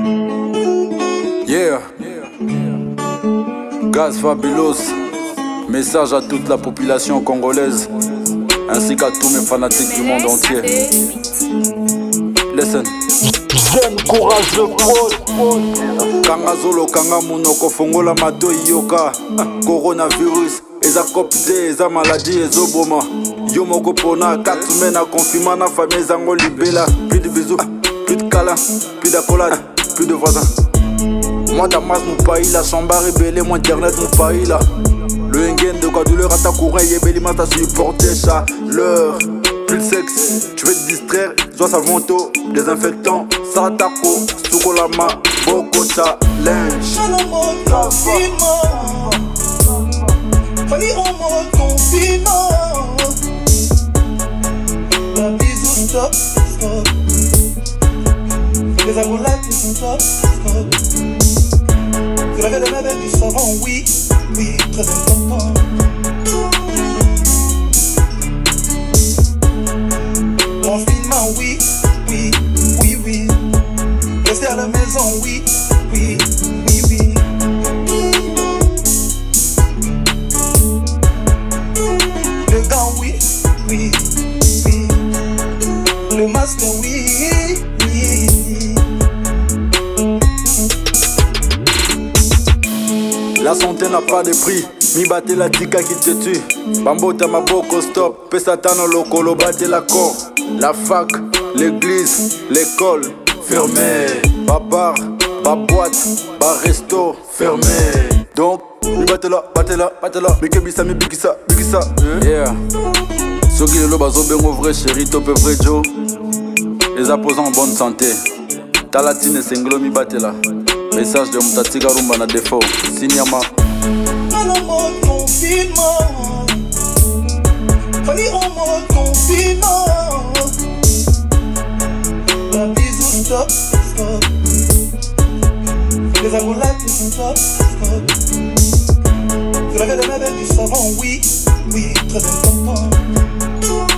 Yeah. Gaz Fabulous. Message à toute la population congolaise, ainsi qu'à tous mes fanatiques du monde entier. Listen. Jeune courageux Paul. Kangazolo kanga munoko fongola mato yoka. Coronavirus, eza copte, eza maladie, ezoboma. Yo moko pona 4 semaines à confinement na famille zango libela. Plus de bisous, plus de câlins, plus d'accolades, plus de voisins. Moi Damas mon pays la chamba rébellé, moi internet mon pays là. Le Ngen de quoi douleur à ta courant, yébeli ma ta supporter ça. L'heure, plus de sexe, tu veux te distraire, soit savonto, désinfectant, satako, sukolama, boko challenge. Fallait en mode confinement. La bisou stop, stop. Les accolades sont stop, stop. Je l'avais de avec du savon, oui, oui, très important. Confinement, oui, oui, oui, oui. Rester à la maison, oui, oui, oui, oui. Le gant, oui, oui, oui. Le masque, oui, oui. La santé n'a pas de prix, mi batte la tika qui te tue. Bambota maboko stop, pesatano lokolo batte la corps. La fac, l'église, l'école, fermée. Ba bar, ba boîte, ba resto, fermé. Donc, mi batte là, mi kebisa mi bikisa, bikisa. Yeah. Soki lelo bazobengo vrai chéri, tope vrai Joe. Les apposants en bonne santé. Talatine senglo mi batte là. Message de Mutatika Rumba na défaut. Sinyama. En mode confinement. Fallait en mode confinement. La bisou stop, stop. Les accolades sont stop, stop. Je l'avais de avec du savon, oui, oui, très important.